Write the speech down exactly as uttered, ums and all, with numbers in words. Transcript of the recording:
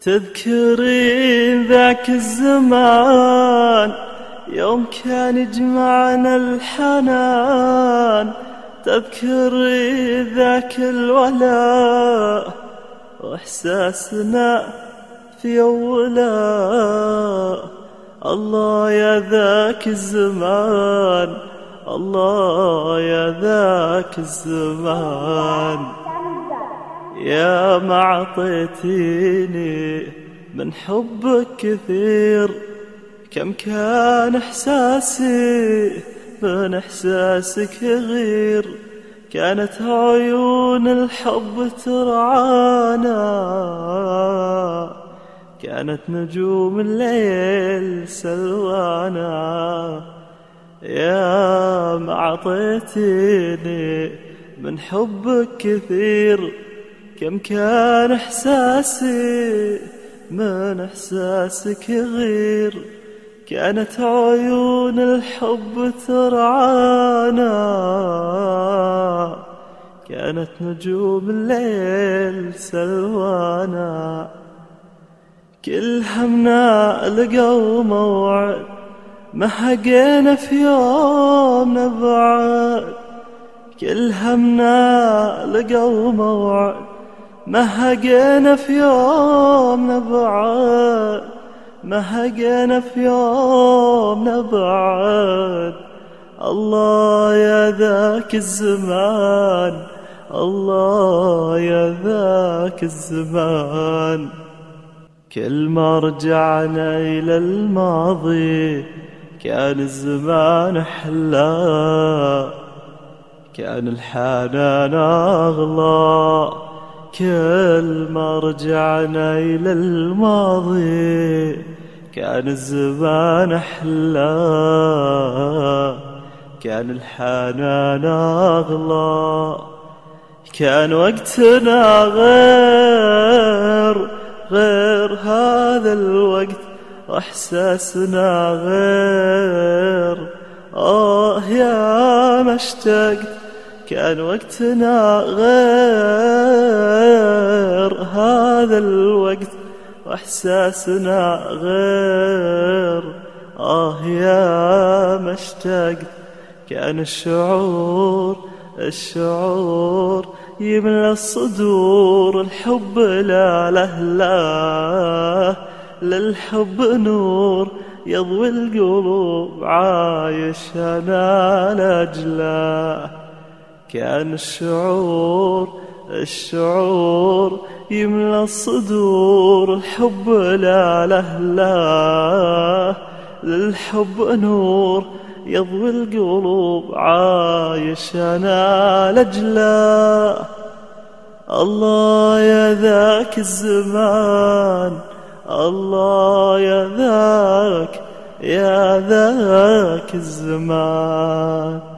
تذكرين ذاك الزمان يوم كان يجمعنا الحنان، تذكري ذاك الولاء واحساسنا في ولاء. الله يا ذاك الزمان، الله يا ذاك الزمان، يا ما عطيتيني من حبك كثير، كم كان إحساسي من إحساسك غير. كانت عيون الحب ترعانا، كانت نجوم الليل سلوانا، يا ما عطيتيني من حبك كثير، كم كان إحساسي من إحساسك غير. كانت عيون الحب ترعانا، كانت نجوم الليل سلوانا. كل همنا لقوا موعد، ما حقينا في يوم نبعد. كل همنا لقوا موعد، ما حقينا في يوم نبعد، ما حقينا في يوم نبعد. الله يا ذاك الزمان، الله يا ذاك الزمان، كل ما رجعنا إلى الماضي كان الزمان أحلى، كان الحنان أغلى. كل ما رجعنا إلى الماضي كان الزمان أحلى، كان الحنان أغلى. كان وقتنا غير غير هذا الوقت، وإحساسنا غير. آه يا ما اشتقت، كان وقتنا غير هذا الوقت، وإحساسنا غير. آه يا ما اشتقت، كان الشعور الشعور يملى الصدور. الحب لا له لا للحب نور يضوي القلوب، عايش أنا لأجله. كان الشعور الشعور يملى الصدور. الحب لا له لا للحب نور يضوي القلوب، عايش أنا لأجله. الله يا ذاك الزمان، الله يا ذاك يا ذاك الزمان.